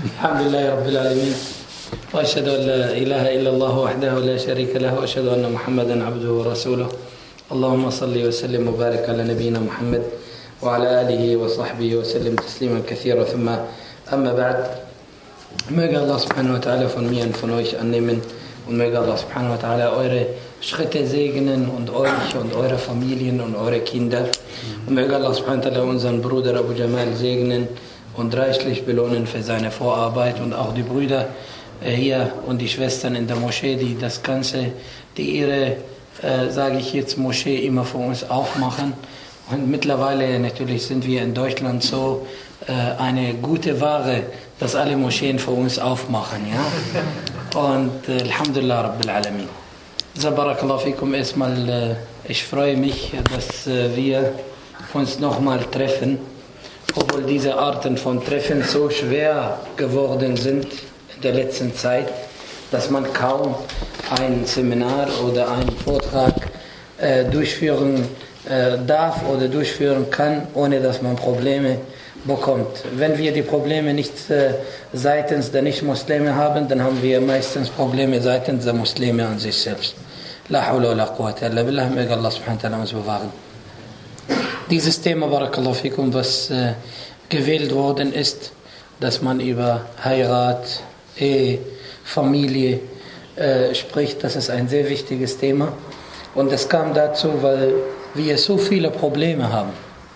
الحمد لله رب العالمين وأشهد أن لا إله إلا الله وحده لا شريك له وأشهد أن محمدا عبده ورسوله اللهم صل وسلم وبارك على نبينا محمد وعلى آله وصحبه وسلم تسليما كثيرا ثم أما بعد. Möge Allah subhanahu wa ta'ala von mir und von euch annehmen und möge Allah subhanahu wa ta'ala eure Schritte segnen und euch und eure Familien und eure Kinder. Und möge Allah subhanahu wa ta'ala unseren Bruder Abu Jamal segnen und reichlich belohnen für seine Vorarbeit und auch die Brüder hier und die Schwestern in der Moschee, die das Ganze, die ihre, sage ich jetzt, Moschee immer für uns aufmachen. Und mittlerweile natürlich sind wir in Deutschland so eine gute Ware, dass alle Moscheen für uns aufmachen. Ja? Und Alhamdulillah Rabbil Alamin. So, Barakallahu fikum, erstmal, ich freue mich, dass wir uns nochmal treffen, obwohl diese Arten von Treffen so schwer geworden sind in der letzten Zeit, dass man kaum ein Seminar oder einen Vortrag durchführen darf oder durchführen kann, ohne dass man Probleme bekommt. Wenn wir die Probleme nicht seitens der Nicht-Muslime haben, dann haben wir meistens Probleme seitens der Muslime an sich selbst. La hawla wa la quwwata illa billah, möge Allah subhanahu wa ta'ala uns bewahren. Dieses Thema, Barakallahu fikum, was gewählt worden ist, dass man über Heirat, Ehe, Familie spricht, das ist ein sehr wichtiges Thema. Und es kam dazu, weil wir so viele Probleme haben,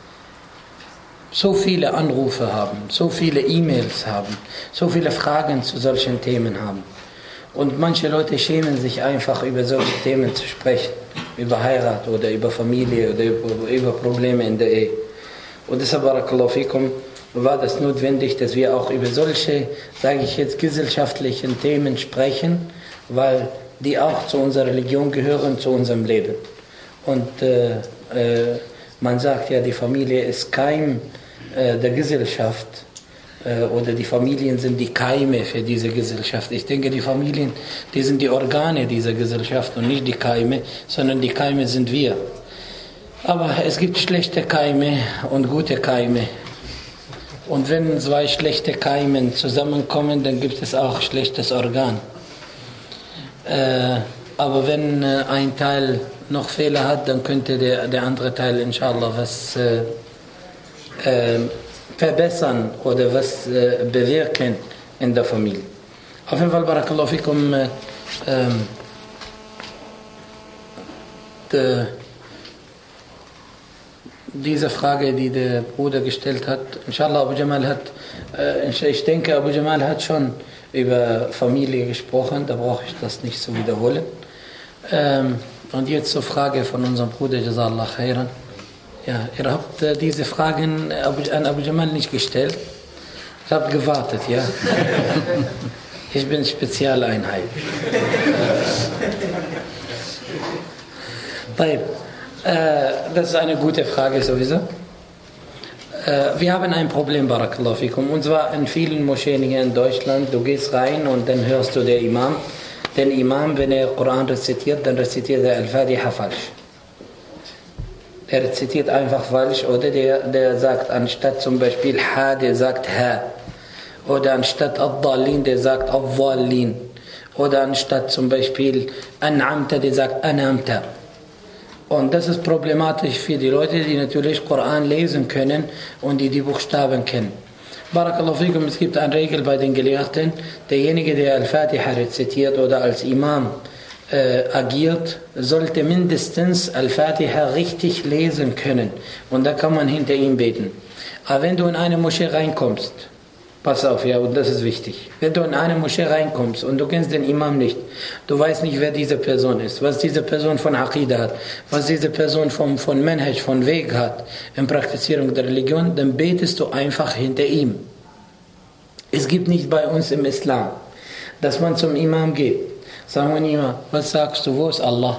so viele Anrufe haben, so viele E-Mails haben, so viele Fragen zu solchen Themen haben. Und manche Leute schämen sich einfach, über solche Themen zu sprechen, über Heirat oder über Familie oder über Probleme in der Ehe. Und deshalb, Barakallahu fikum, war das notwendig, dass wir auch über solche, sage ich jetzt, gesellschaftlichen Themen sprechen, weil die auch zu unserer Religion gehören, zu unserem Leben. Und man sagt ja, die Familie ist Keim der Gesellschaft oder die Familien sind die Keime für diese Gesellschaft. Ich denke, die Familien, die sind die Organe dieser Gesellschaft und nicht die Keime, sondern die Keime sind wir. Aber es gibt schlechte Keime und gute Keime. Und wenn zwei schlechte Keime zusammenkommen, dann gibt es auch schlechtes Organ. Aber wenn ein Teil noch Fehler hat, dann könnte der andere Teil inshallah was verbessern oder was bewirken in der Familie. Auf jeden Fall, Barakallahu fikum, diese Frage, die der Bruder gestellt hat, inshallah, Abu Jamal hat, ich denke, Abu Jamal hat schon über Familie gesprochen, da brauche ich das nicht zu wiederholen. Und jetzt zur Frage von unserem Bruder, Jazakallah khairan. Ja, ihr habt diese Fragen an Abu Jamal nicht gestellt. Ihr habt gewartet, ja. Ich bin Spezialeinheit. Das ist eine gute Frage sowieso. Wir haben ein Problem, Barakallahu fikum, und zwar in vielen Moscheen hier in Deutschland. Du gehst rein und dann hörst du den Imam. Den Imam, wenn er Koran rezitiert, dann rezitiert er Al-Fatiha falsch. Er rezitiert einfach falsch, oder der sagt anstatt zum Beispiel Ha, der sagt Ha. Oder anstatt Ad-Dallin, der sagt Ad-Dallin. Oder anstatt zum Beispiel An'amta, der sagt An'amta. Und das ist problematisch für die Leute, die natürlich Koran lesen können und die Buchstaben kennen. Barakallahu fikum, es gibt eine Regel bei den Gelehrten, derjenige, der Al-Fatiha rezitiert oder als Imam agiert, sollte mindestens Al-Fatiha richtig lesen können. Und da kann man hinter ihm beten. Aber wenn du in eine Moschee reinkommst, pass auf, ja, und das ist wichtig. Wenn du in eine Moschee reinkommst und du kennst den Imam nicht, du weißt nicht, wer diese Person ist, was diese Person von Aqidah hat, was diese Person von Manhaj, von Weg hat, in Praktizierung der Religion, dann betest du einfach hinter ihm. Es gibt nicht bei uns im Islam, dass man zum Imam geht. Sagen wir immer, was sagst du, wo ist Allah?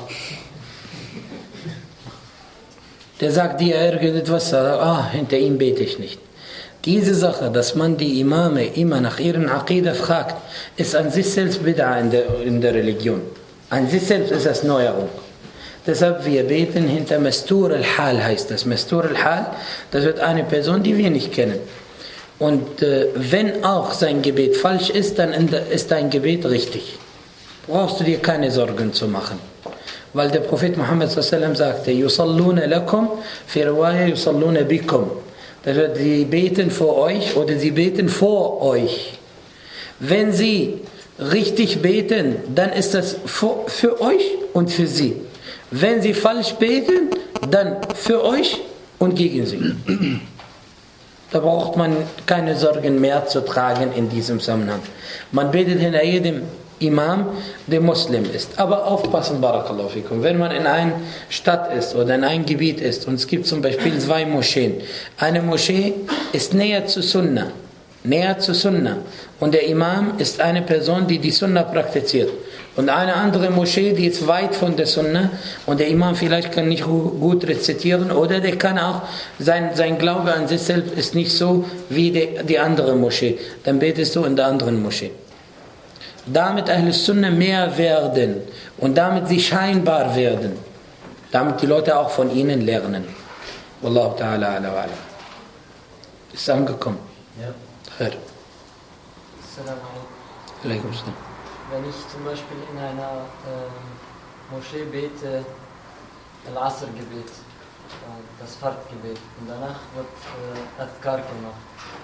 Der sagt dir irgendetwas, hinter ihm bete ich nicht. Diese Sache, dass man die Imame immer nach ihren Aqidah fragt, ist an sich selbst Bid'a in der Religion. An sich selbst ist das Neuerung. Deshalb wir beten hinter Mastur al-Hal, heißt das. Mastur al-Hal, das wird eine Person, die wir nicht kennen. Und wenn auch sein Gebet falsch ist, dann ist dein Gebet richtig. Brauchst du dir keine Sorgen zu machen. Weil der Prophet Muhammad sallallahu sagte, Yusalluna lakum, fi riwaya yusalluna bikum. Das heißt, sie beten für euch oder sie beten vor euch. Wenn sie richtig beten, dann ist das für euch und für sie. Wenn sie falsch beten, dann für euch und gegen sie. Da braucht man keine Sorgen mehr zu tragen in diesem Zusammenhang. Man betet hinter jedem Imam, der Muslim ist. Aber aufpassen, Barakallahu fikum. Wenn man in einer Stadt ist oder in einem Gebiet ist und es gibt zum Beispiel 2 Moscheen. Eine Moschee ist näher zu Sunnah. Und der Imam ist eine Person, die die Sunnah praktiziert. Und eine andere Moschee, die ist weit von der Sunnah und der Imam vielleicht kann nicht gut rezitieren oder der kann auch, sein Glaube an sich selbst ist nicht so wie die andere Moschee. Dann betest du in der anderen Moschee. Damit Ahlus Sunnah mehr werden und damit sie scheinbar werden. Damit die Leute auch von ihnen lernen. Wallahu ta'ala ala wa ala. Ist angekommen? Ja. Khair. Assalamu Alaikum salam. Wenn ich zum Beispiel in einer Moschee bete, Al-Asr-Gebet, das Fard-Gebet, und danach wird Adhkar gemacht.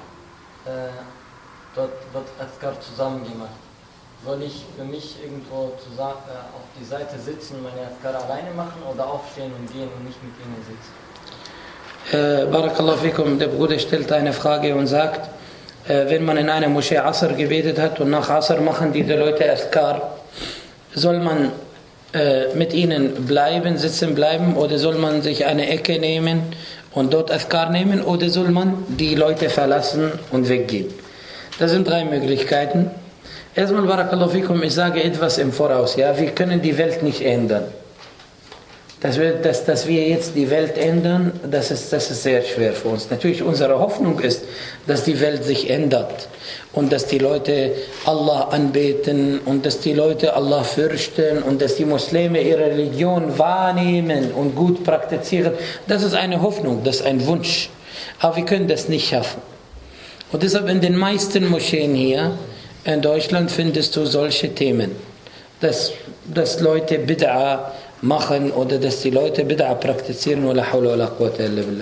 Dort wird Adhkar zusammen gemacht. Soll ich für mich irgendwo auf die Seite sitzen und meine Adhkar alleine machen oder aufstehen und gehen und nicht mit ihnen sitzen? Barakallahu fikum, der Bruder stellt eine Frage und sagt, wenn man in einer Moschee Asr gebetet hat und nach Asr machen diese Leute Adhkar, soll man mit ihnen sitzen bleiben oder soll man sich eine Ecke nehmen und dort Adhkar nehmen oder soll man die Leute verlassen und weggehen? Das sind 3 Möglichkeiten. Erstmal, Barakallahu fikum, ich sage etwas im Voraus. Ja, wir können die Welt nicht ändern. Dass wir jetzt die Welt ändern, das ist sehr schwer für uns. Natürlich, unsere Hoffnung ist, dass die Welt sich ändert und dass die Leute Allah anbeten und dass die Leute Allah fürchten und dass die Muslime ihre Religion wahrnehmen und gut praktizieren. Das ist eine Hoffnung, das ist ein Wunsch. Aber wir können das nicht schaffen. Und deshalb in den meisten Moscheen hier in Deutschland findest du solche Themen, dass Leute Bid'a machen oder dass die Leute Bid'a praktizieren. Wala hawla wala quwwata illa billah.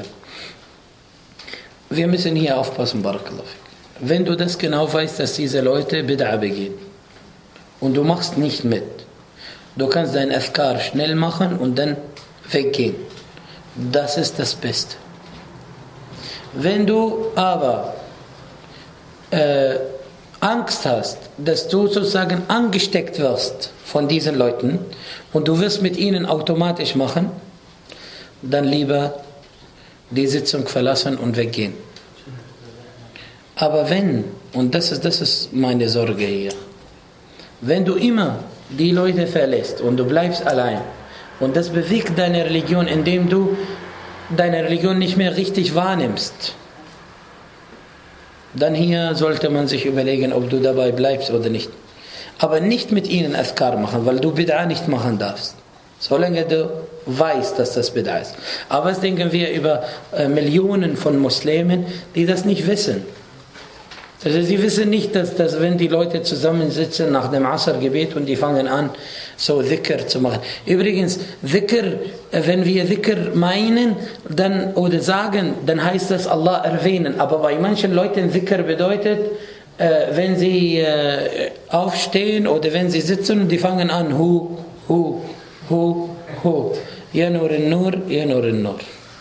Wir müssen hier aufpassen, Barakallahu fik. Wenn du das genau weißt, dass diese Leute Bid'a begehen und du machst nicht mit, du kannst dein Adhkar schnell machen und dann weggehen. Das ist das Beste. Wenn du aber Angst hast, dass du sozusagen angesteckt wirst von diesen Leuten und du wirst mit ihnen automatisch machen, dann lieber die Sitzung verlassen und weggehen. Aber wenn, und das ist meine Sorge hier, wenn du immer die Leute verlässt und du bleibst allein und das bewegt deine Religion, indem du deine Religion nicht mehr richtig wahrnimmst, dann hier sollte man sich überlegen, ob du dabei bleibst oder nicht. Aber nicht mit ihnen Adhkar machen, weil du Bid'a nicht machen darfst. Solange du weißt, dass das Bid'a ist. Aber was denken wir über Millionen von Muslimen, die das nicht wissen? Also sie wissen nicht, dass wenn die Leute zusammensitzen nach dem Asr-Gebet und die fangen an, so Dhikr zu machen. Übrigens, Dhikr, wenn wir Dhikr meinen oder sagen, dann heißt das Allah erwähnen. Aber bei manchen Leuten Dhikr bedeutet, wenn sie aufstehen oder wenn sie sitzen und die fangen an, hu, hu, hu, hu, ya nur nur, ya nur nur.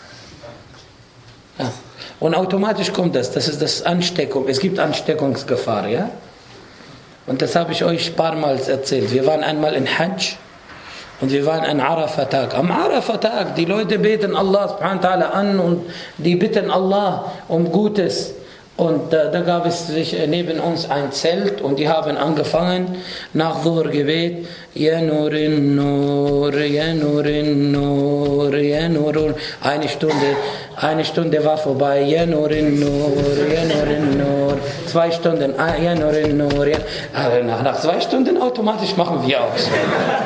Ja. Und automatisch kommt das ist das Ansteckung. Es gibt Ansteckungsgefahr, ja? Und das habe ich euch ein paar Mal erzählt. Wir waren einmal in Hajj und wir waren an Arafat-Tag. Am Arafat-Tag, die Leute beten Allah subhanahu wa ta'ala an und die bitten Allah um Gutes. Und da gab es neben uns ein Zelt und die haben angefangen nach Dhuhr-Gebet, Ya Nurin Nur, Ya Nurin Nur, Ya Nur. Eine Stunde war vorbei, Ya Nurin Nur, Ya Nurin Nur. 2 Stunden, Ya Nurin Nur. Ja. Nach 2 Stunden automatisch machen wir auch so.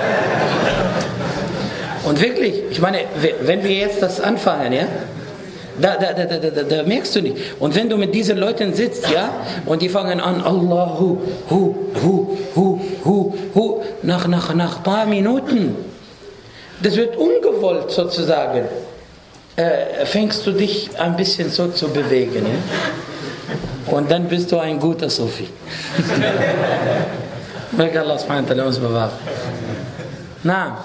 Und wirklich, ich meine, wenn wir jetzt das anfangen, ja, Da merkst du nicht. Und wenn du mit diesen Leuten sitzt, ja, und die fangen an, Allahu, nach ein paar Minuten, das wird ungewollt sozusagen, fängst du dich ein bisschen so zu bewegen. Ja? Und dann bist du ein guter Sufi. Möge Allah subhanahu wa ta'ala uns bewahren. Na.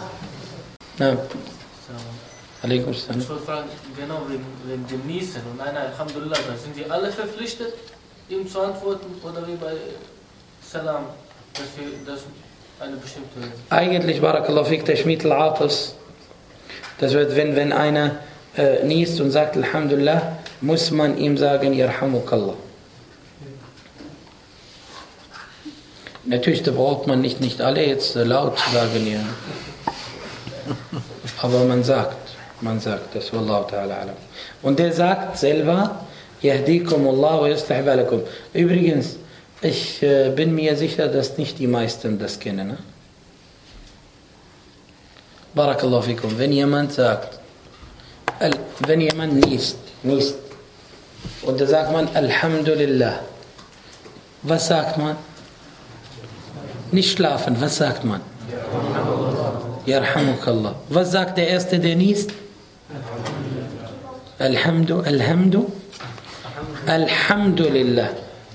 Alaikum salam. Ich wollte fragen, genau wegen dem Niesen und einer Alhamdulillah, da sind die alle verpflichtet, ihm zu antworten oder wie bei Salam, dass eine bestimmte... Eigentlich, Barakallahu fik, Tashmit al-Atas, das wird, wenn einer niest und sagt Alhamdulillah, muss man ihm sagen, Yarhamukallah. Natürlich, da braucht man nicht alle jetzt laut zu sagen, ja. Aber man sagt das, Wallahu ta'ala alam. Und der sagt selber, Yahdikumullah wa yuslih balakum. Übrigens, ich bin mir sicher, dass nicht die meisten das kennen. Ne? Barakallahu fikum. Wenn jemand sagt, wenn jemand niest, und da sagt man Alhamdulillah, was sagt man? Nicht schlafen, was sagt man? Yarhamukallah. Was sagt der Erste, der niest? Alhamdulillah.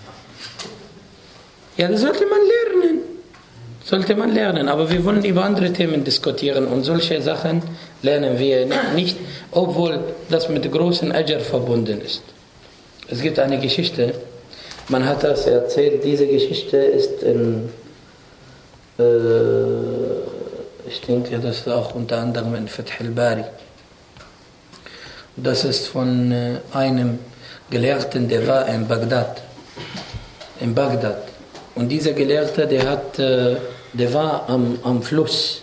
Ja, das sollte man lernen. Aber wir wollen über andere Themen diskutieren und solche Sachen lernen wir nicht, obwohl das mit großem Ajr verbunden ist. Es gibt eine Geschichte, man hat das erzählt, diese Geschichte ist in ich denke, das ist auch unter anderem in Fath al-Bari. Das ist von einem Gelehrten, der war in Bagdad. Und dieser Gelehrte, der war am Fluss.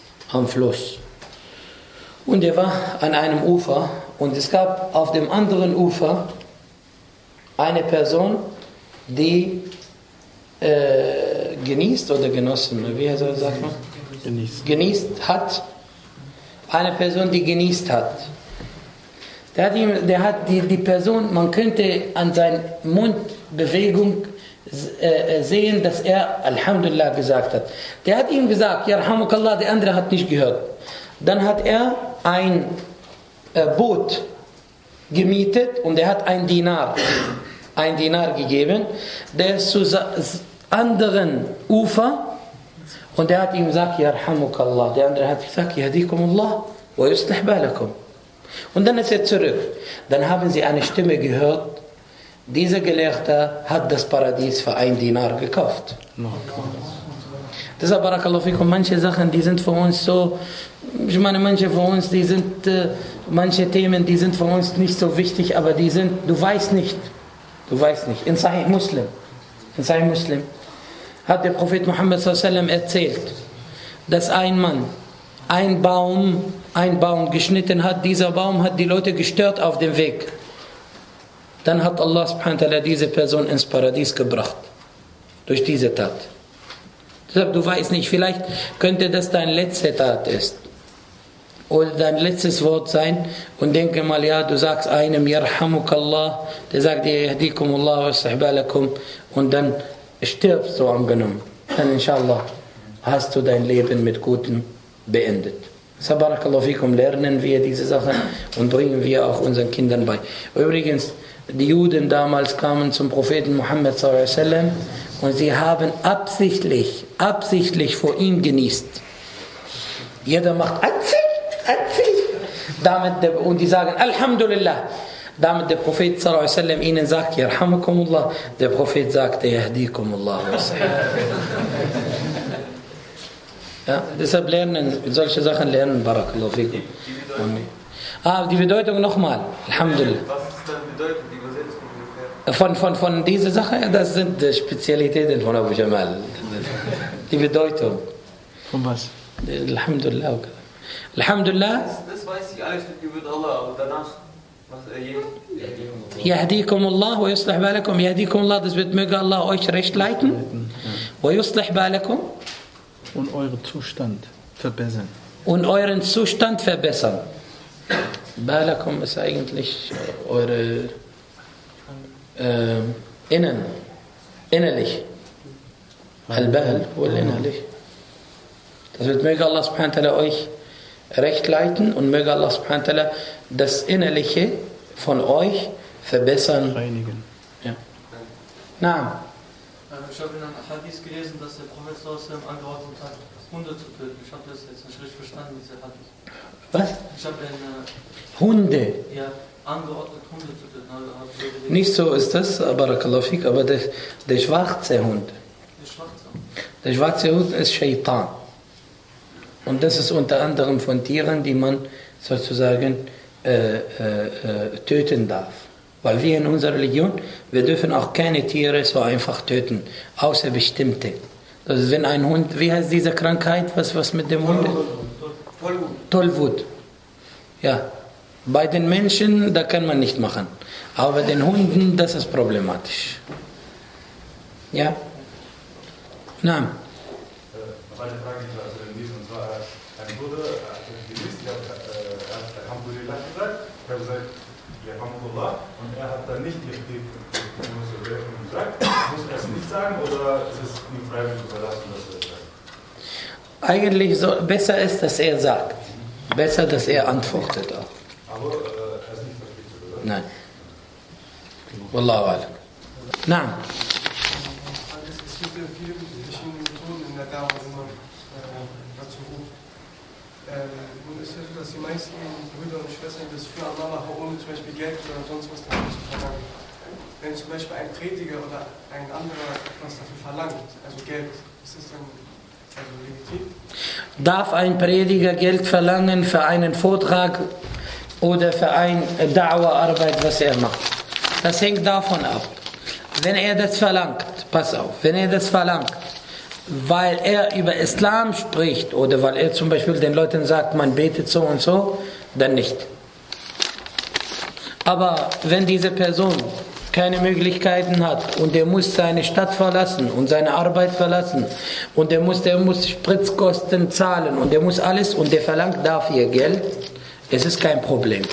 Und der war an einem Ufer. Und es gab auf dem anderen Ufer eine Person, die genießt oder genossen, wie sagt man? Genießt hat. Eine Person, die genießt hat. Der hat die Person, man könnte an seiner Mundbewegung sehen, dass er Alhamdulillah gesagt hat. Der hat ihm gesagt, Yarhamukallah, der andere hat nicht gehört. Dann hat er ein Boot gemietet und er hat einen Dinar gegeben. Der ist zu anderen Ufer und der hat ihm gesagt, Yarhamukallah. Der andere hat gesagt, Yahdikumullah wa yuslih balakum. Und dann ist er zurück. Dann haben sie eine Stimme gehört, dieser Gelehrte hat das Paradies für 1 Dinar gekauft. Deshalb, Barakallahu fikum, manche Sachen, die sind für uns so, ich meine, manche Themen, die sind für uns nicht so wichtig, aber du weißt nicht. In Sahih Muslim hat der Prophet Muhammad sallallahu alaihi wasallam erzählt, dass ein Mann einen Baum geschnitten hat, dieser Baum hat die Leute gestört auf dem Weg. Dann hat Allah subhanahu wa ta'ala diese Person ins Paradies gebracht. Durch diese Tat. Deshalb, du weißt nicht, vielleicht könnte das deine letzte Tat ist. Oder dein letztes Wort sein. Und denke mal, ja, du sagst einem, Yarhamukallah, der sagt dir, Yahdikumullah wa yuslih balakum. Und dann stirbst du angenommen. Dann inshallah hast du dein Leben mit Gutem beendet. Barakallahu fikum, lernen wir diese Sachen und bringen wir auch unseren Kindern bei. Übrigens, die Juden damals kamen zum Propheten Muhammad sallallahu alaihi wasallam und sie haben absichtlich vor ihm genießt. Jeder macht und die sagen Alhamdulillah. Damit der Prophet sallallahu alaihi wasallam ihnen sagt, Yarhamukumullah, der Prophet sagte, Yahdikumullah. Ja, deshalb solche Sachen lernen, Barakallahu fikum. Die Bedeutung nochmal, Alhamdulillah. Was ist dann Bedeutung, die Übersetzung ungefähr? Von dieser Sache, das sind Spezialitäten von Abu Jamal. Die Bedeutung. Von was? Alhamdulillah. Alhamdulillah. Das weiß ich alles mit Gebet Allah, aber danach, Yahdikumullah wa yuslih balakum. Yahdikumullah, das wird, möge Allah euch recht leiten. Wa yuslih balakum. Und euren Zustand verbessern. Balakum ist eigentlich eure innerlich. Al-Bahl, wohl innerlich. Das wird, möge Allah subhanahu wa ta'ala euch recht leiten und möge Allah subhanahu wa ta'ala das Innerliche von euch verbessern. Reinigen. Ja. Na. Ich habe in einem Hadith gelesen, dass der Prophet angeordnet hat, Hunde zu töten. Ich habe das jetzt nicht richtig verstanden, diese Hadith. Was? Ich habe Hunde. Ja, angeordnet, Hunde zu töten. Nicht so ist das, Barakallahu fik, aber der schwarze Hund. Der schwarze Hund ist Shaitan. Und das ist unter anderem von Tieren, die man sozusagen töten darf. Weil wir in unserer Religion, wir dürfen auch keine Tiere so einfach töten, außer bestimmte. Das ist, wenn ein Hund, wie heißt diese Krankheit, was mit dem Hund? Tollwut. Ja, bei den Menschen, da kann man nicht machen. Aber bei den Hunden, das ist problematisch. Ja? Nein. Eine Frage, die also in diesem, und zwar ein Bruder hat gewiss, er hat Alhamdulillah gesagt, er hat gesagt, Alhamdulillah, und er hat dann nicht die gesagt, muss er es nicht sagen oder ist es ihm freiwillig überlassen, dass er es sagt? Eigentlich so, besser ist, dass er sagt. Besser, dass er antwortet auch. Aber er ist nicht verpflichtet, oder? Nein. Wallahu alam. Nein. Es gibt ja viele verschiedene Methoden in der Dame, wie man dazu ruft. Nun ist ja so, dass die meisten Brüder und Schwestern das für Allah machen, ohne zum Beispiel Geld oder sonst was dafür zu verlangen. Wenn zum Beispiel ein Prediger oder ein anderer etwas dafür verlangt, also Geld, ist das dann also legitim? Darf ein Prediger Geld verlangen für einen Vortrag oder für eine Da'wa-Arbeit, was er macht? Das hängt davon ab. Wenn er das verlangt, pass auf, wenn er das verlangt, weil er über Islam spricht oder weil er zum Beispiel den Leuten sagt, man betet so und so, dann nicht. Aber wenn diese Person keine Möglichkeiten hat und er muss seine Stadt verlassen und seine Arbeit verlassen und der muss Spritzkosten zahlen und der muss alles und der verlangt dafür Geld, es ist kein Problem.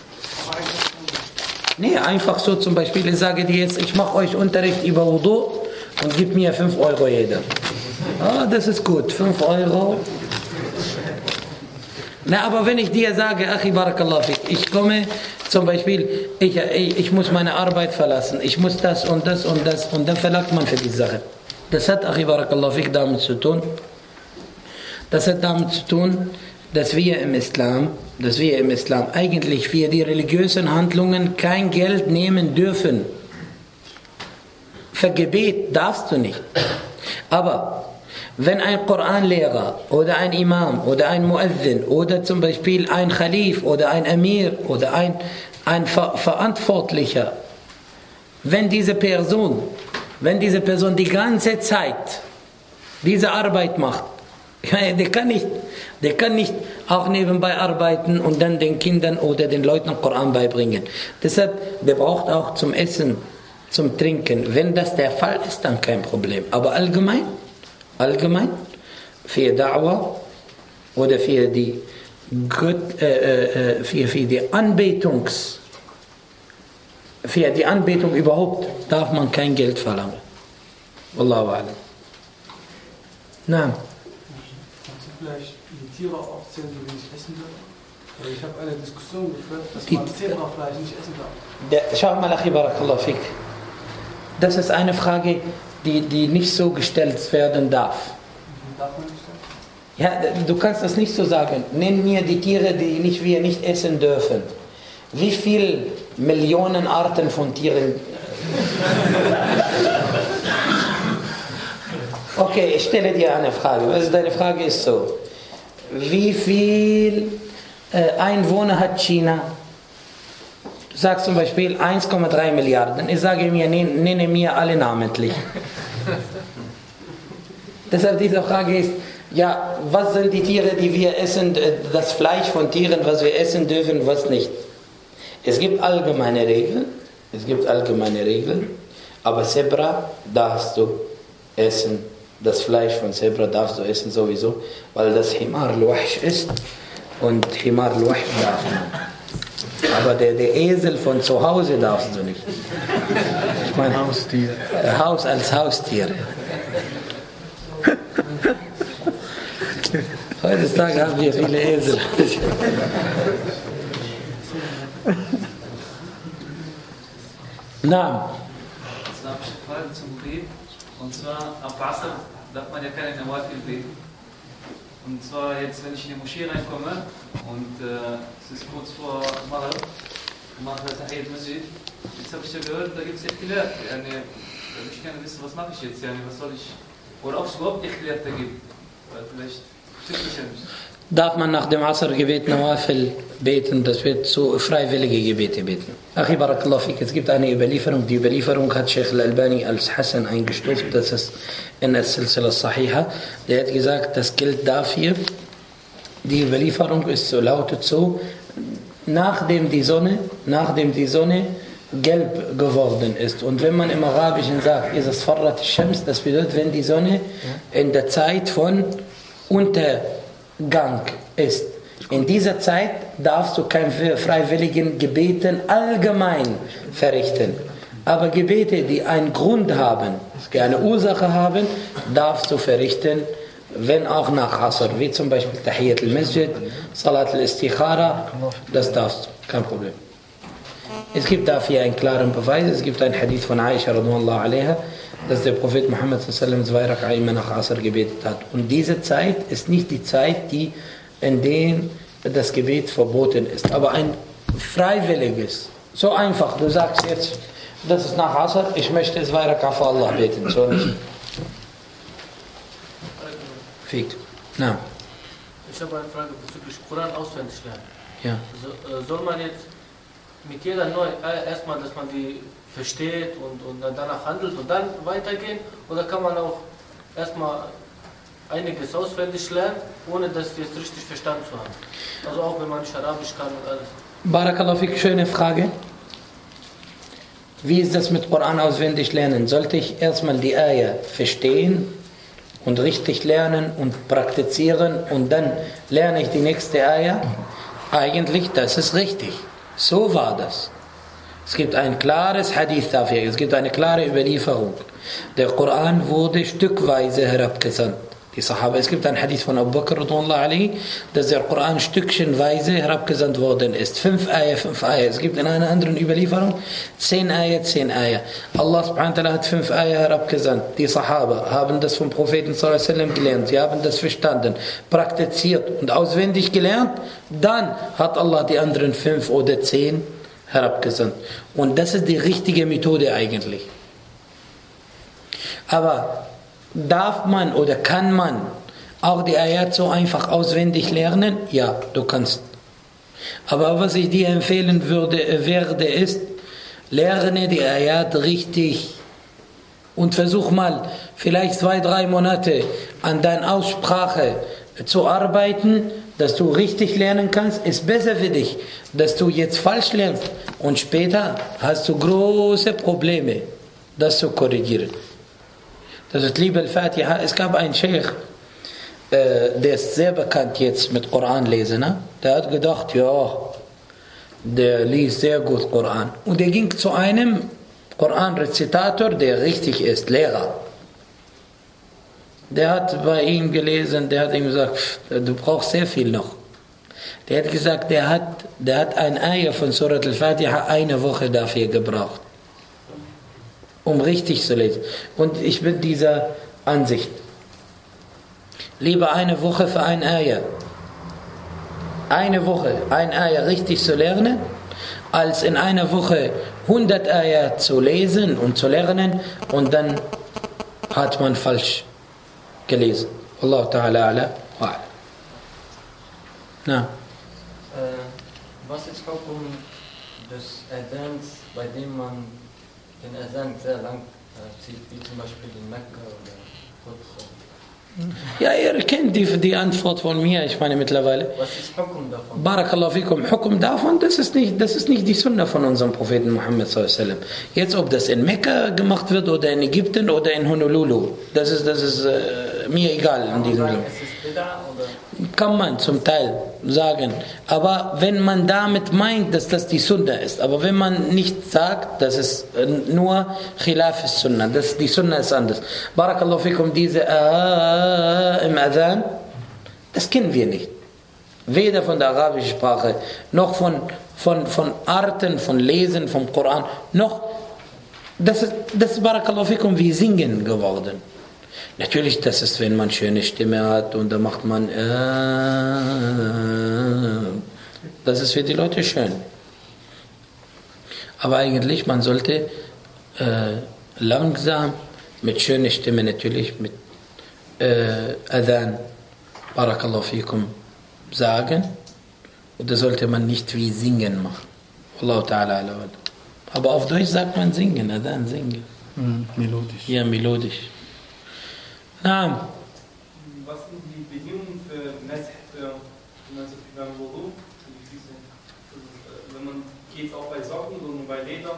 Nee, einfach so zum Beispiel, ich sage dir jetzt, ich mache euch Unterricht über Wudu und gib mir 5 Euro jeder. Ah, das ist gut, 5 Euro. Na, aber wenn ich dir sage, Achi Barakallahu fik, ich komme zum Beispiel, ich muss meine Arbeit verlassen, ich muss das und das und das und dann verlangt man für die Sache. Das hat, Achi Barakallahu fik, damit zu tun, dass wir im Islam eigentlich für die religiösen Handlungen kein Geld nehmen dürfen. Für Gebet darfst du nicht. Aber wenn ein Koranlehrer oder ein Imam oder ein Muezzin oder zum Beispiel ein Khalif oder ein Amir oder ein Verantwortlicher, wenn diese Person die ganze Zeit diese Arbeit macht, der kann nicht auch nebenbei arbeiten und dann den Kindern oder den Leuten Koran beibringen. Deshalb, der braucht auch zum Essen, zum Trinken. Wenn das der Fall ist, dann kein Problem. Aber allgemein, für Da'wah oder für die Anbetung überhaupt, darf man kein Geld verlangen. Wallahu a'lam. Nein. Kannst du vielleicht die Tiere aufzählen, die wir nicht essen dürfen? Ich habe eine Diskussion geführt, dass man Zebrafleisch nicht essen darf. Schau mal, Achi Barakallahu fik. Das ist eine Frage, die nicht so gestellt werden darf. Darf man nicht sagen? Ja, du kannst das nicht so sagen. Nenn mir die Tiere, die wir nicht essen dürfen. Wie viele Millionen Arten von Tieren? Okay, ich stelle dir eine Frage. Also deine Frage ist so. Wie viel Einwohner hat China? Du sagst zum Beispiel 1,3 Milliarden. Ich sage mir, nenne mir alle namentlich. Deshalb diese Frage ist, ja, was sind die Tiere, die wir essen, das Fleisch von Tieren, was wir essen dürfen, was nicht? Es gibt allgemeine Regeln, aber Zebra darfst du essen. Das Fleisch von Zebra darfst du essen sowieso, weil das Himar al-Wahsh ist Und Himar al-Wahd darf man. Aber der Esel von zu Hause darfst du nicht. Ich meine, Haustier. Haus als Haustier. Heutzutage haben wir viele Esel. Na. Islamische Frage zum Gebet. Und zwar ab Asr darf man ja keine Nawafil beten. Und zwar jetzt, wenn ich in die Moschee reinkomme und es ist kurz vor Maghrib und mache Tahiyyat Masjid. Jetzt habe ich ja gehört, da gibt es Ikhtilaf. Da würde ich gerne wissen, was mache ich jetzt? Was soll ich, oder ob es überhaupt Ikhtilaf da gibt. Weil vielleicht stimmt das ja nicht. Darf man nach dem Asr-Gebet Nawafil beten? Das wird zu freiwillige Gebete beten. Achi Barakallahu fik, es gibt eine Überlieferung. Die Überlieferung hat Sheikh al-Albani als Hassan eingestuft. Das ist in der Silsila Sahiha. Der hat gesagt, das gilt dafür. Die Überlieferung ist so, lautet so, nachdem die Sonne gelb geworden ist. Und wenn man im Arabischen sagt, ist es Farrat al-Shams, das bedeutet, wenn die Sonne in der Zeit von Untergang ist. In dieser Zeit darfst du keine freiwilligen Gebeten allgemein verrichten. Aber Gebete, die einen Grund haben, die eine Ursache haben, darfst du verrichten, wenn auch nach Asr, wie zum Beispiel Tahiyyat al-Masjid, Salat al-Istikhara, das darfst du, kein Problem. Es gibt dafür einen klaren Beweis, es gibt einen Hadith von Aisha radhiyallahu anha, dass der Prophet Muhammad sallallahu alaihi wasallam 2 Raka'a immer nach Asr gebetet hat. Und diese Zeit ist nicht die Zeit, in der das Gebet verboten ist, aber ein freiwilliges. So einfach, du sagst jetzt, das ist nach Asr, ich möchte 2 Raka'a für Allah beten, so nicht. Fik. Na. Ich habe eine Frage bezüglich Koran auswendig lernen. Ja. Soll man jetzt mit jeder neu erstmal, dass man die versteht und dann danach handelt und dann weitergehen? Oder kann man auch erstmal einiges auswendig lernen, ohne das jetzt richtig verstanden zu haben? Also auch wenn man nicht Arabisch kann und alles. Barakallahu fik, schöne Frage. Wie ist das mit Koran auswendig lernen? Sollte ich erstmal die Ayah verstehen und richtig lernen und praktizieren und dann lerne ich die nächste Ayah? Eigentlich, das ist richtig. So war das. Es gibt ein klares Hadith dafür, es gibt eine klare Überlieferung. Der Koran wurde stückweise herabgesandt. Die Sahaba, es gibt ein Hadith von Abu Bakr, dass der Koran stückchenweise herabgesandt worden ist. 5 Ayah, 5 Ayah. Es gibt in einer anderen Überlieferung 10 Ayah, 10 Ayah. Allah subhanahu wa ta'ala hat 5 Ayah herabgesandt. Die Sahaba haben das vom Propheten sallallahu alaihi wasallam gelernt. Sie haben das verstanden, praktiziert und auswendig gelernt. Dann hat Allah die anderen 5 oder 10 herabgesandt. Und das ist die richtige Methode eigentlich. Aber darf man oder kann man auch die Ayat so einfach auswendig lernen? Ja, du kannst. Aber was ich dir empfehlen werde ist, lerne die Ayat richtig und versuch mal vielleicht 2-3 Monate an deiner Aussprache zu arbeiten, dass du richtig lernen kannst. Ist besser für dich, dass du jetzt falsch lernst und später hast du große Probleme, das zu korrigieren. Das ist Liebe al-Fatiha. Es gab einen Sheikh, der ist sehr bekannt jetzt mit Koran lesen. Ne? Der hat gedacht, ja, der liest sehr gut Koran. Und er ging zu einem Koran-Rezitator, der richtig ist, Lehrer. Der hat bei ihm gelesen, der hat ihm gesagt, du brauchst sehr viel noch. Der hat gesagt, der hat ein Ayah von Surat al-Fatiha eine Woche dafür gebraucht, um richtig zu lesen. Und ich bin dieser Ansicht. Lieber eine Woche für ein Ayah. Eine Woche, ein Ayah richtig zu lernen, als in einer Woche 100 Ayah zu lesen und zu lernen und dann hat man falsch gelesen. Allah ta'ala ala wa'ala. Na. Was ist Hukum des Adans, bei dem man den Adhan sehr lang zieht, wie zum Beispiel in Mekka oder kurz? Ja, ihr kennt die Antwort von mir, ich meine mittlerweile. Was ist Hukum davon? Barakallahu fikum. Hukum davon, das ist nicht die Sunna von unserem Propheten Muhammad sallallahu alaihi wasallam. Jetzt, ob das in Mekka gemacht wird oder in Ägypten oder in Honolulu, das ist mir egal in diesem Sinne. Ist es Bid'a oder? kann man zum Teil sagen. Aber wenn man damit meint, dass das die Sunna ist, aber wenn man nicht sagt, das ist nur Khilaf ist Sunna, die Sunna ist anders. Barakallahu fikum, diese im Adhan, das kennen wir nicht. Weder von der arabischen Sprache, noch von Arten, von Lesen, vom Koran, noch, das ist Barakallahu fikum wie Singen geworden. Natürlich, das ist, wenn man schöne Stimme hat und da macht man das ist für die Leute schön. Aber eigentlich, man sollte langsam, mit schöner Stimme natürlich, mit Adhan, Barakallahu fikum, sagen. Und das sollte man nicht wie Singen machen. Wallahu ta'ala ala. Aber auf Deutsch sagt man singen, Adhan, singen. Melodisch. Ja, melodisch. Na. Was sind die Bedingungen für Messer, beim Wudu, für die Füße? Wenn man, geht es auch bei Socken und bei Leder?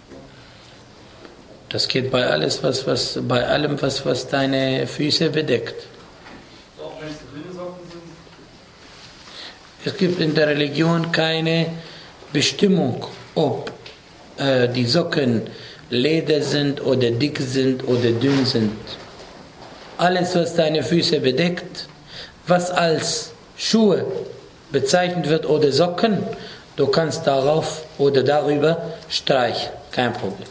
Das geht bei alles, bei allem, was deine Füße bedeckt. Auch wenn es dünne Socken sind? Es gibt in der Religion keine Bestimmung, ob die Socken Leder sind oder dick sind oder dünn sind. Alles, was deine Füße bedeckt, was als Schuhe bezeichnet wird oder Socken, du kannst darauf oder darüber streichen, kein Problem.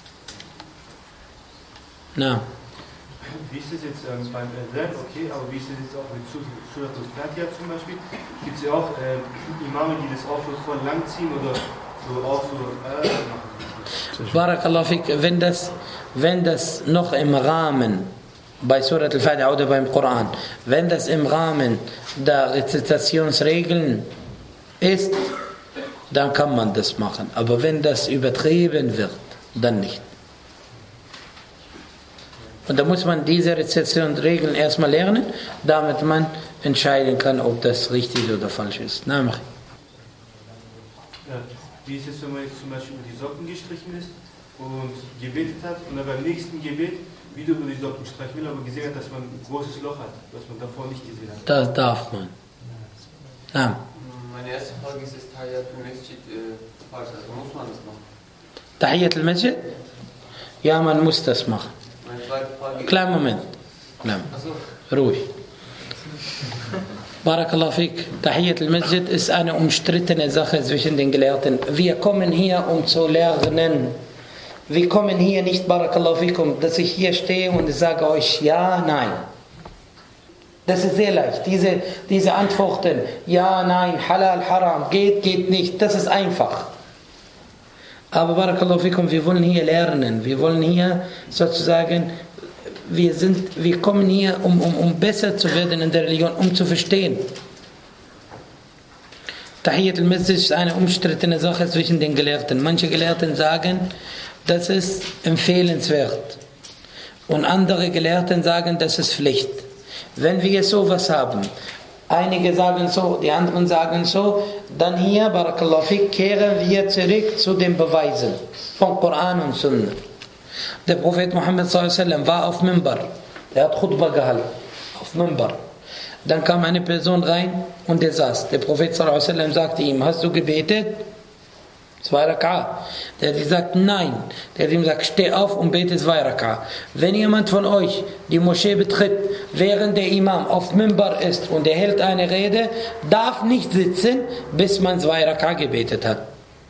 Na. Wie ist es jetzt beim Adhan, okay, aber wie ist es jetzt auch mit Surat al-Fatiha zum Beispiel? Gibt es ja auch Imame, die das auch so voll lang ziehen oder so auch so machen? Barakallahu fik, wenn das noch im Rahmen bei Surat al-Fatiha oder beim Koran, wenn das im Rahmen der Rezitationsregeln ist, dann kann man das machen. Aber wenn das übertrieben wird, dann nicht. Und da muss man diese Rezitationsregeln erstmal lernen, damit man entscheiden kann, ob das richtig oder falsch ist. Na, mach ich. Ja, wie ist es, wenn man jetzt zum Beispiel über die Socken gestrichen ist und gebetet hat und dann beim nächsten Gebet wieder über die Socken streichen will, aber gesehen hat, dass man ein großes Loch hat, was man davor nicht gesehen hat? Das darf man. Na. Meine erste Frage ist Tahiyat al-Masjid falsch, also muss man das machen? Tahiyat al-Masjid? Ja, man muss das machen. Meine zweite Frage. Kleinen Moment. Ruhig. Barakallahu fik. Tahiyat al-Masjid ist eine umstrittene Sache zwischen den Gelehrten. Wir kommen hier, um zu lernen. Wir kommen hier nicht, Barakallahu fikum, dass ich hier stehe und ich sage euch ja, nein. Das ist sehr leicht. Diese Antworten, ja, nein, halal, haram, geht nicht, das ist einfach. Aber Barakallahu fikum, wir wollen hier lernen. Wir wollen hier sozusagen, wir kommen hier, um besser zu werden in der Religion, um zu verstehen. Tahiyat al-Masjid ist eine umstrittene Sache zwischen den Gelehrten. Manche Gelehrten sagen, das ist empfehlenswert. Und andere Gelehrten sagen, das ist Pflicht. Wenn wir sowas haben, einige sagen so, die anderen sagen so, dann hier, Barakallahu fik, kehren wir zurück zu den Beweisen von Koran und Sunna. Der Prophet Muhammad sallallahu alaihi wasallam war auf Minbar. Er hat Khutbah gehalten. Auf Minbar. Dann kam eine Person rein und er saß. Der Prophet sallallahu alaihi wasallam sagte ihm, hast du gebetet? 2 Rak'a. Der hat gesagt, nein. Der hat ihm gesagt, steh auf und bete 2 Rak'a. Wenn jemand von euch die Moschee betritt, während der Imam auf Minbar ist und er hält eine Rede, darf nicht sitzen, bis man 2 Rak'a gebetet hat.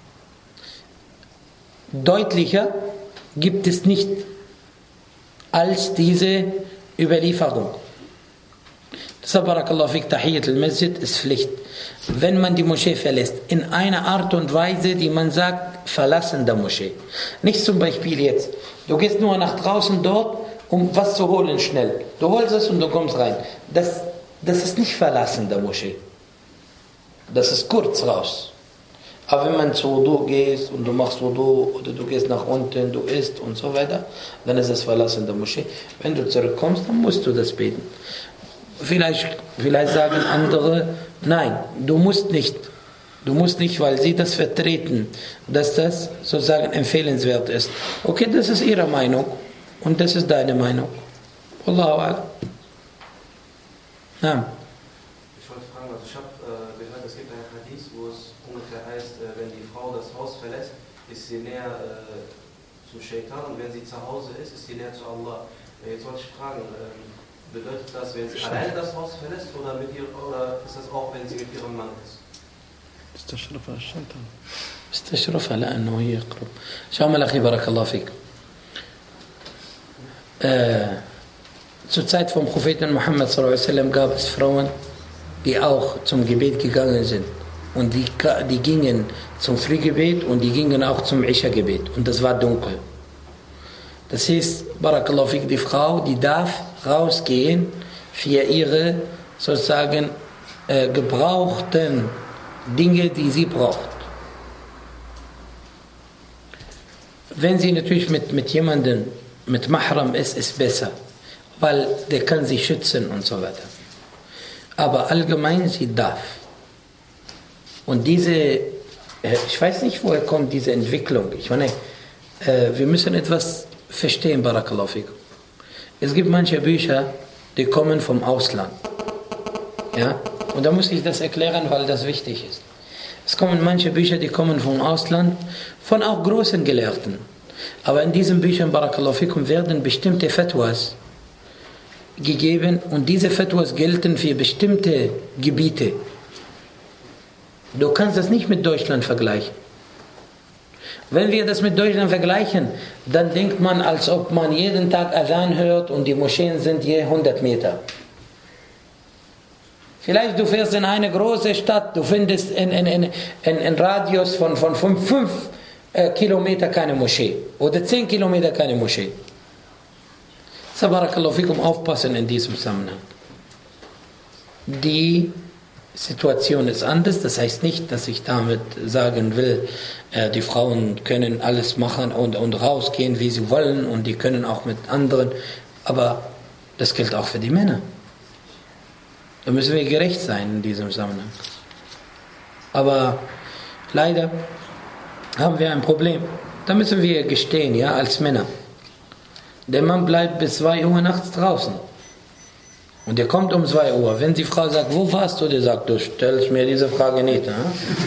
Deutlicher gibt es nicht als diese Überlieferung. Deshalb, Barakallahu fik, Tahiyat al-Masjid ist Pflicht. Wenn man die Moschee verlässt, in einer Art und Weise, die man sagt, Verlassen der Moschee. Nicht zum Beispiel jetzt, du gehst nur nach draußen dort, um was zu holen schnell. Du holst es und du kommst rein. Das ist nicht Verlassen der Moschee. Das ist kurz raus. Aber wenn man zu Wudu gehst und du machst Wudu oder du gehst nach unten, du isst und so weiter, dann ist es Verlassen der Moschee. Wenn du zurückkommst, dann musst du das beten. Vielleicht sagen andere, nein, du musst nicht. Du musst nicht, weil sie das vertreten, dass das sozusagen empfehlenswert ist. Okay, das ist ihre Meinung und das ist deine Meinung. Wallahu a'lam. Ich wollte ich habe gehört, es gibt ein Hadith, wo es ungefähr heißt, wenn die Frau das Haus verlässt, ist sie näher zum Shaitan und wenn sie zu Hause ist, ist sie näher zu Allah. Jetzt wollte ich fragen, bedeutet das, wenn sie alleine das Haus verlässt oder ist das auch, wenn sie mit ihrem Mann ist? استشرف الشيطان استشرف على أنه يقرب شامل أخي بارك الله فيك zur Zeit vom Propheten Muhammad sallallahu alaihi wasallam gab es Frauen, die auch zum Gebet gegangen sind und die gingen zum Frühgebet und die gingen auch zum Isha-Gebet und das war dunkel. Das heißt, barakallahu fik, die Frau, die darf rausgehen für ihre sozusagen gebrauchten Dinge, die sie braucht. Wenn sie natürlich mit jemandem, mit Mahram ist besser, weil der kann sie schützen und so weiter. Aber allgemein, sie darf. Und ich weiß nicht, woher kommt diese Entwicklung. Ich meine, wir müssen etwas verstehen, barakallahu fikum. Es gibt manche Bücher, die kommen vom Ausland. Ja? Und da muss ich das erklären, weil das wichtig ist. Es kommen manche Bücher, die kommen vom Ausland, von auch großen Gelehrten. Aber in diesen Büchern, barakallahu fikum, werden bestimmte Fatwas gegeben und diese Fatwas gelten für bestimmte Gebiete. Du kannst das nicht mit Deutschland vergleichen. Wenn wir das mit Deutschland vergleichen, dann denkt man, als ob man jeden Tag Adhan hört und die Moscheen sind je 100 Meter. Vielleicht du fährst in eine große Stadt, du findest in Radius von 5 Kilometer keine Moschee oder 10 Kilometer keine Moschee. Barakallahu fikum, aufpassen in diesem Zusammenhang. Die Situation ist anders, das heißt nicht, dass ich damit sagen will, die Frauen können alles machen und rausgehen, wie sie wollen und die können auch mit anderen, aber das gilt auch für die Männer. Da müssen wir gerecht sein in diesem Zusammenhang. Aber leider haben wir ein Problem. Da müssen wir gestehen, ja, als Männer. Der Mann bleibt bis 2 Uhr nachts draußen. Und er kommt um 2 Uhr. Wenn die Frau sagt, wo warst du? Der sagt, du stellst mir diese Frage nicht. Ne?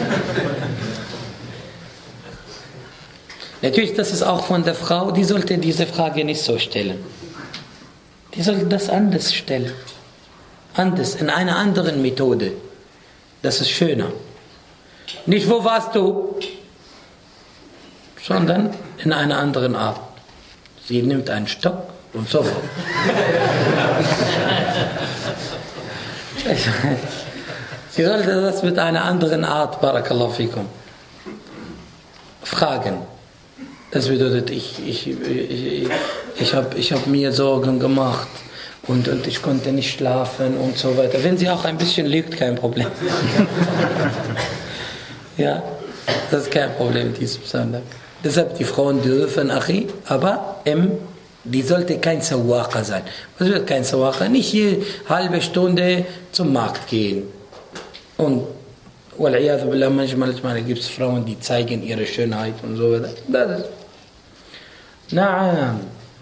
Natürlich, das ist auch von der Frau, die sollte diese Frage nicht so stellen. Die sollte das anders stellen. Anders, in einer anderen Methode. Das ist schöner. Nicht, wo warst du? Sondern in einer anderen Art. Sie nimmt einen Stock und so fort. Sie sollte das mit einer anderen Art, barakallahu fikum, fragen. Das bedeutet, ich hab mir Sorgen gemacht und ich konnte nicht schlafen und so weiter. Wenn sie auch ein bisschen lügt, kein Problem. Ja, das ist kein Problem in diesem Zusammenhang. Deshalb die Frauen dürfen, aber die sollte kein Sawaqa sein. Was wird kein Sawaqa? Nicht jede halbe Stunde zum Markt gehen. Und wal'iyadu billah, manchmal gibt es Frauen, die zeigen ihre Schönheit und so weiter. Das ist. Naam.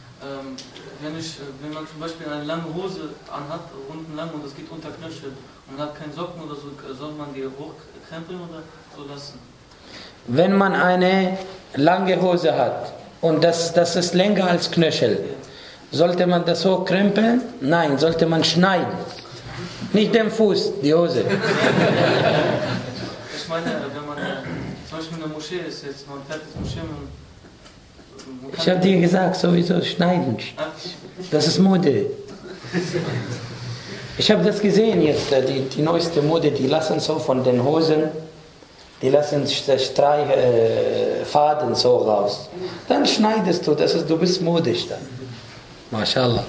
Wenn man zum Beispiel eine lange Hose anhat, unten lang und das geht unter Knöchel und hat keinen Socken oder so, soll man die hochkrempeln oder so lassen? Wenn man eine lange Hose hat und das ist länger als Knöchel, sollte man das hochkrempeln? Nein, sollte man schneiden. Nicht den Fuß, die Hose. Ich meine, wenn man zum Beispiel in der Moschee ist, jetzt man fährt ins Moschee, ich habe dir gesagt, sowieso schneiden. Das ist Mode. Ich habe das gesehen jetzt, die neueste Mode, die lassen so von den Hosen, die lassen Faden so raus. Dann schneidest du, du bist modisch dann. MashaAllah.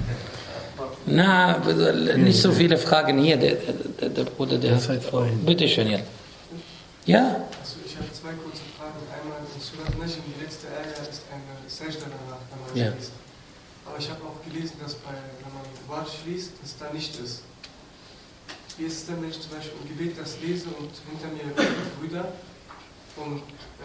Na, nicht so viele Fragen hier, der Bruder, der hat... Bitte schön, ja. Ja? Also ich habe 2 kurze Fragen. Einmal in Surat Najm, die letzte Ayah ist eine Sajda danach, wenn man Ja. liest. Aber ich habe auch gelesen, dass wenn man Warsh liest, es da nicht ist. Wie ist es denn, wenn ich zum Beispiel im Gebet das lese und hinter mir Brüder und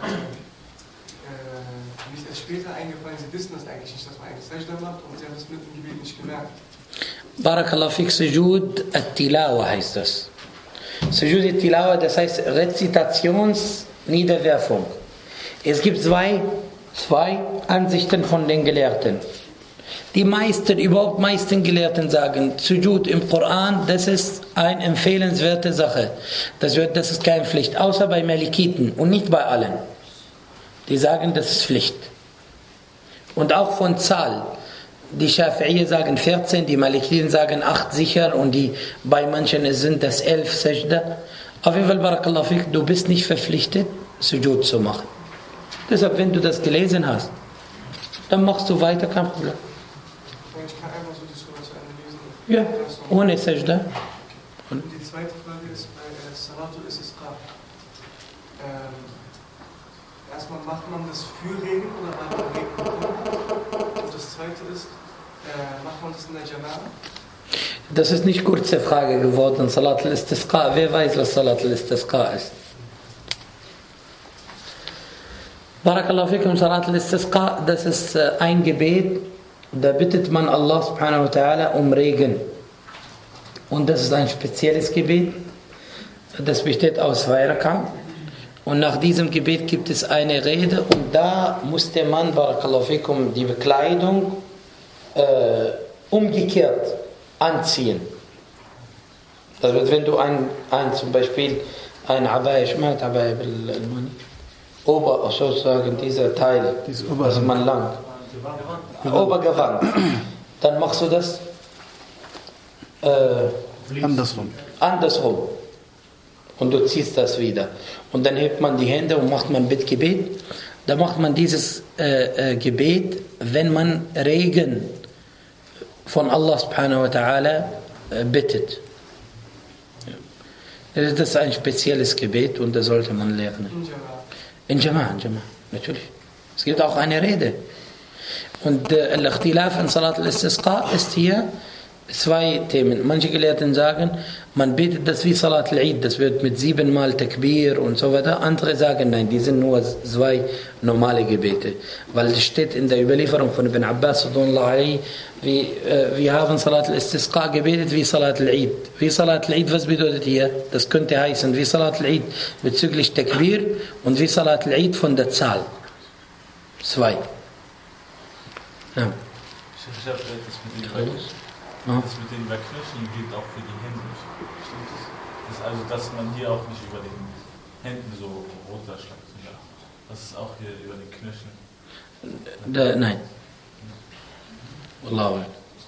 mir ist erst später eingefallen, sie wissen das eigentlich nicht, dass man eine Sajda macht und sie haben es mit dem Gebet nicht gemerkt. Barakallahu fik, Sujud at-Tilawa heißt das. Sujud Tilawa, das heißt Rezitationsniederwerfung. Es gibt zwei Ansichten von den Gelehrten. Die meisten Gelehrten sagen, Sujud im Koran, das ist eine empfehlenswerte Sache. Das ist keine Pflicht, außer bei Malikiten und nicht bei allen. Die sagen, das ist Pflicht. Und auch von Zahl. Die Schafi'iyya sagen 14, die Malikiten sagen 8 sicher und bei manchen sind das 11 Sajda. Auf jeden Fall, Barakallahu fik, du bist nicht verpflichtet, Sujud zu machen. Deshalb, wenn du das gelesen hast, dann machst du weiter, kein Problem. Ich kann einfach so die Surah zu Ende lesen. Ja, ohne Sajda. Und die zweite Frage ist bei Salatul Istisqa. Erstmal macht man das für Regen oder weil man Regen bekommt? Und das zweite ist, macht man das in der Jama'a? Das ist nicht kurze Frage geworden, Salat al-Istisqa. Wer weiß, was Salat al-Istisqa ist? Barakallahu fikum, Salat al-Istisqa, das ist ein Gebet, da bittet man Allah subhanahu wa ta'ala um Regen. Und das ist ein spezielles Gebet, das besteht aus 2 Raka'. Und nach diesem Gebet gibt es eine Rede und da muss der Mann, Barakallahu fikum, die Bekleidung umgekehrt anziehen. Das wird, wenn du zum Beispiel ein Abaya, sozusagen dieser Teil, was man lang, Obergewand, dann machst du das andersrum. Und du ziehst das wieder. Und dann hebt man die Hände und macht man Bittgebet. Da macht man dieses Gebet, wenn man Regen von Allah subhanahu wa ta'ala bittet. Das ist ein spezielles Gebet und das sollte man lernen. In Jama'a, natürlich. Es gibt auch eine Rede. Und Al-Ikhtilaf in Salat al-Istisqa ist hier 2 Themen. Manche Gelehrten sagen, man betet das wie Salat al-Eid, das wird mit 7-mal Takbir und so weiter. Andere sagen, nein, die sind nur 2 normale Gebete. Weil es steht in der Überlieferung von Ibn Abbas, wir haben Salat al-Istisqa gebetet wie Salat al-Eid. Wie Salat al-Eid, was bedeutet hier? Das könnte heißen, wie Salat al-Eid bezüglich Takbir und wie Salat al-Eid von der Zahl. 2. Ja. Ich habe etwas das mit den Verknöcheln gilt auch für die Hände. Stimmt das? Also, dass man hier auch nicht über den Händen so runterschlagt. Ja. Das ist auch hier über den Knöcheln. Nein. Wallahu.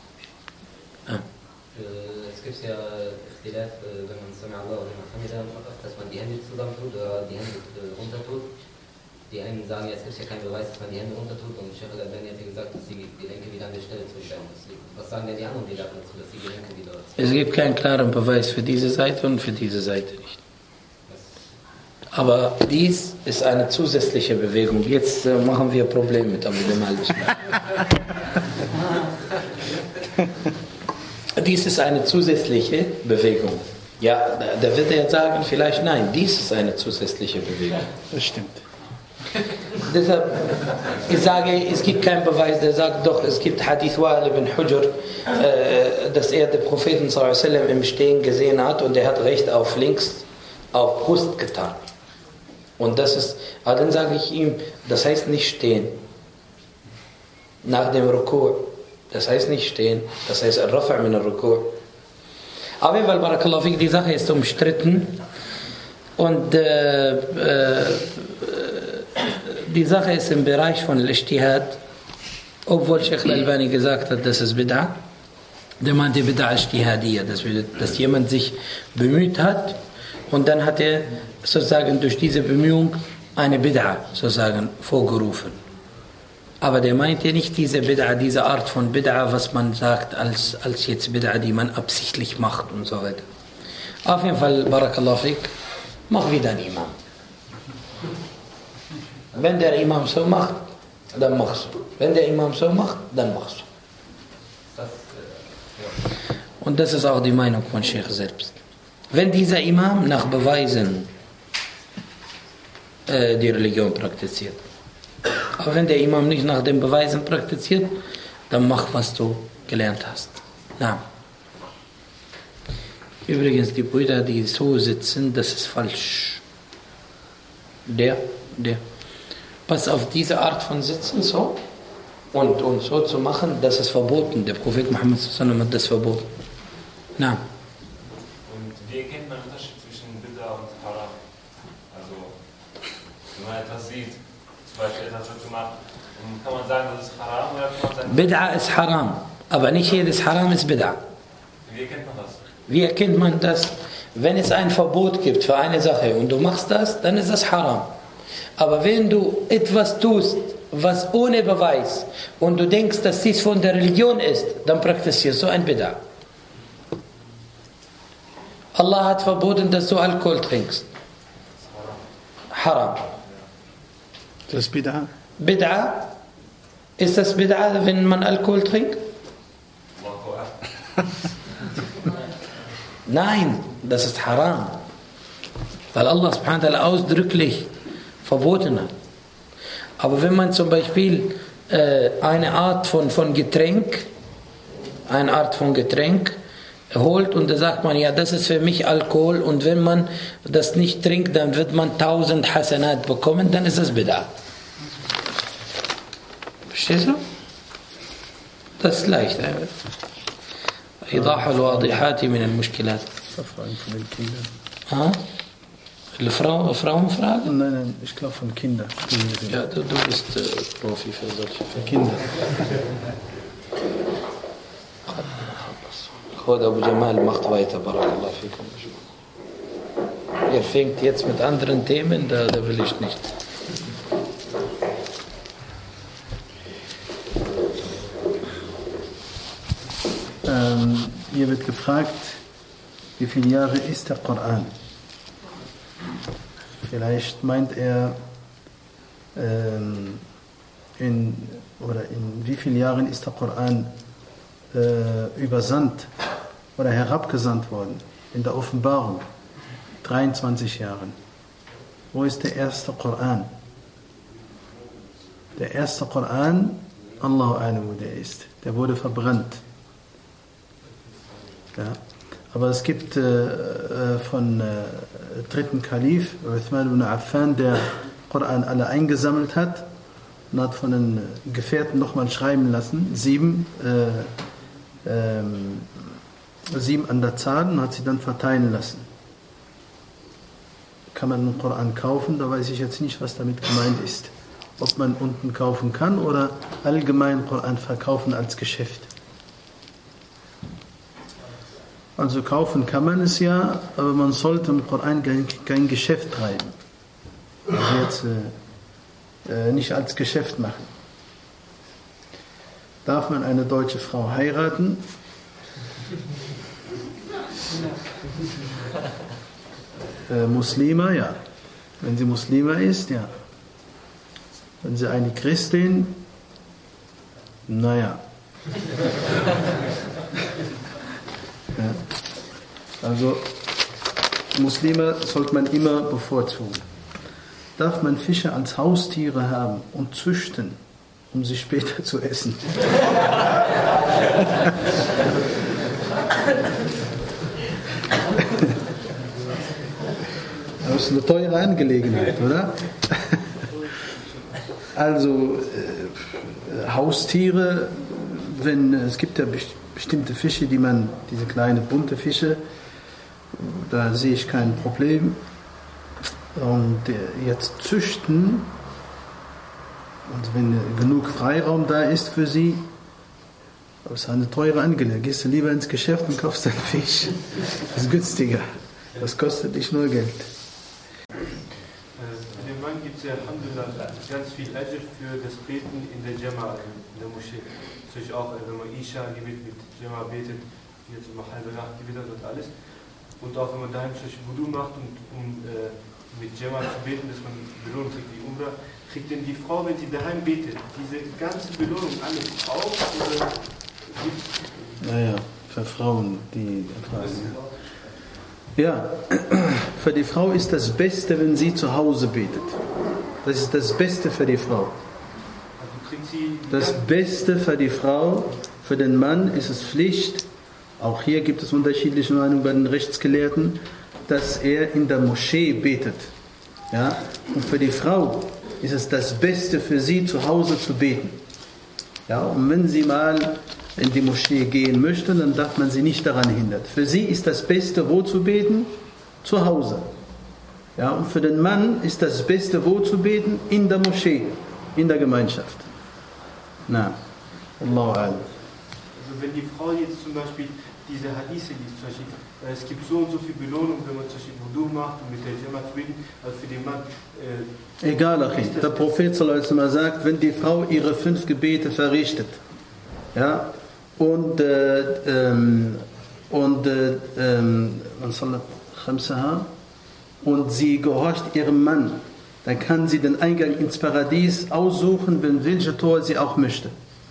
Es gibt ja Ikhtilaf, wenn man Sami'Allah oder Hamida macht, dass man die Hände zusammentut oder die Hände runtertut. Die einen sagen, jetzt gibt es ja keinen Beweis, dass man die Hände runtertut und Sheikh Al-Albani hat ja gesagt, dass die Gelenke wieder an der Stelle zurückstellen. Was sagen denn die anderen Gelehrten dazu, dass die Gelenke wieder... Es gibt keinen klaren Beweis für diese Seite und für diese Seite nicht. Aber dies ist eine zusätzliche Bewegung. Jetzt machen wir Probleme mit Abu Jamal. Dies ist eine zusätzliche Bewegung. Ja, da wird er jetzt sagen, vielleicht nein, dies ist eine zusätzliche Bewegung. Das stimmt. Deshalb, ich sage, es gibt keinen Beweis, der sagt doch, es gibt Hadith Wa'il ibn Hujr, dass er den Propheten sallallahu alaihi wasallam im Stehen gesehen hat und er hat rechts auf links auf Brust getan. Und das ist, aber dann sage ich ihm, das heißt nicht stehen. Nach dem Ruku', das heißt nicht stehen, das heißt Al-Rafa' min al-Ruku'. Auf jeden Fall, Barakallahu fik, die Sache ist umstritten und die Sache ist im Bereich von Al-Ijtihad, obwohl Sheikh Al-Albani gesagt hat, das ist Bid'a. Der meinte Bid'a Ijtihadiyya, dass jemand sich bemüht hat und dann hat er sozusagen durch diese Bemühung eine Bid'a sozusagen vorgerufen. Aber der meinte nicht diese Bid'a, diese Art von Bid'a, was man sagt, als jetzt Bid'a, die man absichtlich macht und so weiter. Auf jeden Fall, Barakallahu fik, mach wieder ein Imam. Wenn der Imam so macht, dann machst du. Wenn der Imam so macht, dann machst du. Und das ist auch die Meinung von Sheikh selbst. Wenn dieser Imam nach Beweisen die Religion praktiziert. Aber wenn der Imam nicht nach den Beweisen praktiziert, dann mach, was du gelernt hast. Na. Übrigens, die Brüder, die so sitzen, das ist falsch. Der. Pass auf, diese Art von Sitzen so und so zu machen, das ist verboten. Der Prophet Muhammad hat das verboten. Na. Und wie erkennt man den Unterschied zwischen Bid'a und Haram? Also, wenn man etwas sieht, zum Beispiel etwas wird gemacht, kann man sagen, das ist Haram oder kann man sagen, Bid'a ist Haram, aber nicht jedes Haram ist Bid'a. Wie erkennt man das? Wie erkennt man das? Wenn es ein Verbot gibt für eine Sache und du machst das, dann ist das Haram. Aber wenn du etwas tust, was ohne Beweis und du denkst, dass dies von der Religion ist, dann praktizierst du ein Bid'a. Allah hat verboten, dass du Alkohol trinkst. Haram. Das ist Bid'a? Bid'a? Ist das Bid'a, wenn man Alkohol trinkt? Nein, das ist Haram. Weil Allah subhanahu wa ta'ala ausdrücklich verboten hat. Aber wenn man zum Beispiel eine Art von Getränk holt und da sagt man, ja, das ist für mich Alkohol und wenn man das nicht trinkt, dann wird man 1000 Hasanat bekommen, dann ist das Bid'a. Verstehst du? Das ist leicht. إيضاح الواضحات من المشكلات. Fragen von den Kindern. Frauen fragen? Nein, ich glaube von Kindern. Ja, du bist Profi für solche Fälle. Kinder. Khod Abu Jamal macht weiter, Barakallah fikum. Er fängt jetzt mit anderen Themen, da will ich nicht. Hier wird gefragt, wie viele Jahre ist der Koran? Vielleicht meint er, in wie vielen Jahren ist der Koran übersandt oder herabgesandt worden? In der Offenbarung. 23 Jahren. Wo ist der erste Koran? Der erste Koran, Allahu a'lam, wo der ist. Der wurde verbrannt. Ja. Aber es gibt von dritten Kalif, Uthman ibn Affan, der Koran alle eingesammelt hat und hat von den Gefährten nochmal schreiben lassen, 7 an der Zahl, und hat sie dann verteilen lassen. Kann man den Koran kaufen? Da weiß ich jetzt nicht, was damit gemeint ist. Ob man unten kaufen kann oder allgemein Koran verkaufen als Geschäft. Also kaufen kann man es ja, aber man sollte im Koran kein Geschäft treiben. Also jetzt nicht als Geschäft machen. Darf man eine deutsche Frau heiraten? Muslima, ja. Wenn sie Muslima ist, ja. Wenn sie eine Christin, naja. Ja. Also Muslime sollte man immer bevorzugen. Darf man Fische als Haustiere haben und züchten, um sie später zu essen? Das ist eine teure Angelegenheit, oder? Also Haustiere, es gibt ja bestimmte Fische, diese kleinen bunte Fische, da sehe ich kein Problem. Und jetzt züchten, und wenn genug Freiraum da ist für sie, das ist eine teure Angelegenheit. Gehst du lieber ins Geschäft und kaufst einen Fisch. Das ist günstiger. Das kostet dich nur Geld. Für den Mann gibt es ja Alhamdulillah ganz viel Ajr für das Beten in der Jama, in der Moschee. Natürlich auch, wenn man Isha-Gebet mit Jama betet, jetzt um halbe Nacht Gebet und alles. Und auch wenn man daheim solche Wudu macht und mit Jama zu beten, dass man Belohnung kriegt wie Umrah, kriegt denn die Frau, wenn sie daheim betet, diese ganze Belohnung alles auch? Oder Naja, für Frauen, die erfahren. Ja, für die Frau ist das Beste, wenn sie zu Hause betet. Das ist das Beste für die Frau. Das Beste für die Frau, für den Mann ist es Pflicht, Auch hier gibt es unterschiedliche Meinungen bei den Rechtsgelehrten, dass er in der Moschee betet. Ja? Und für die Frau ist es das Beste für sie, zu Hause zu beten. Ja? Und wenn sie mal in die Moschee gehen möchte, dann darf man sie nicht daran hindern. Für sie ist das Beste, wo zu beten? Zu Hause. Ja? Und für den Mann ist das Beste, wo zu beten? In der Moschee, in der Gemeinschaft. Na, Allahu A'lam. Also wenn die Frau jetzt zum Beispiel diese Hadithe liest, es gibt so und so viel Belohnung, wenn man zum Beispiel Wudu macht und mit der Jama zu beten, also für den Mann... Egal, Achim. Der Prophet sallallahu alaihi wasallam sagt, wenn die Frau ihre 5 Gebete verrichtet, ja, und sie gehorcht ihrem Mann, dann kann sie den Eingang ins Paradies aussuchen, wenn welche Tor sie auch möchte.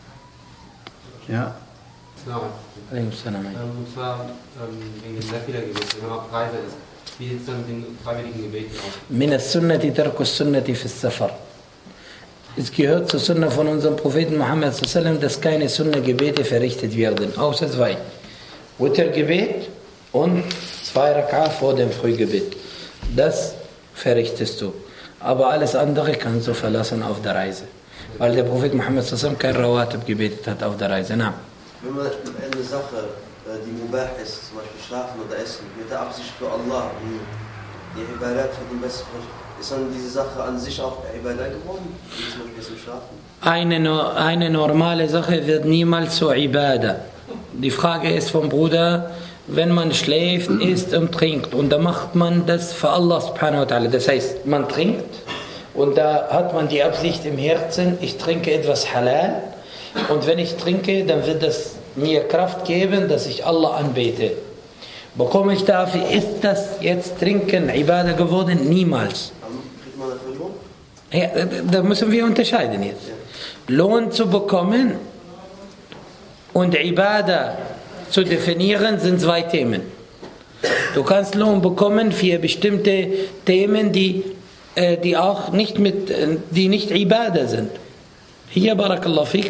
Ja. Und zwar wegen dem Nafila-Gebet, wenn man auf Reise ist. Wie sieht es dann mit den freiwilligen Gebeten aus? Min as-sunnati tarku as-sunnati fi as-safar. Es gehört zur Sunna von unserem Propheten Muhammad sallallahu alaihi wasallam, dass keine Sunna-Gebete verrichtet werden, außer 2. Witr-Gebet und 2 Rak'a vor dem Frühgebet. Das verrichtest du. Aber alles andere kannst du verlassen auf der Reise. Weil der Prophet Muhammad sallallahu alaihi wasallam kein Rawatib gebetet hat auf der Reise. Na. Wenn man eine Sache, die mubah ist, zum Beispiel schlafen oder essen, mit der Absicht für Allah, die Ibadat für den Besten, ist dann diese Sache an sich auch Ibadat geworden, wie zum Beispiel zum Schlafen? Eine normale Sache wird niemals zur Ibadah. Die Frage ist vom Bruder, wenn man schläft, isst und trinkt, und da macht man das für Allah subhanahu wa ta'ala. Das heißt, man trinkt und da hat man die Absicht im Herzen, ich trinke etwas halal, und wenn ich trinke, dann wird das mir Kraft geben, dass ich Allah anbete. Bekomme ich dafür, ist das jetzt Trinken Ibadah geworden? Niemals. Kriegt man dafür Lohn? Ja, da müssen wir unterscheiden jetzt. Lohn zu bekommen und Ibadah zu definieren, sind 2 Themen. Du kannst Lohn bekommen für bestimmte Themen, die auch nicht die nicht Ibadah sind. Hier, Barakallahu fik,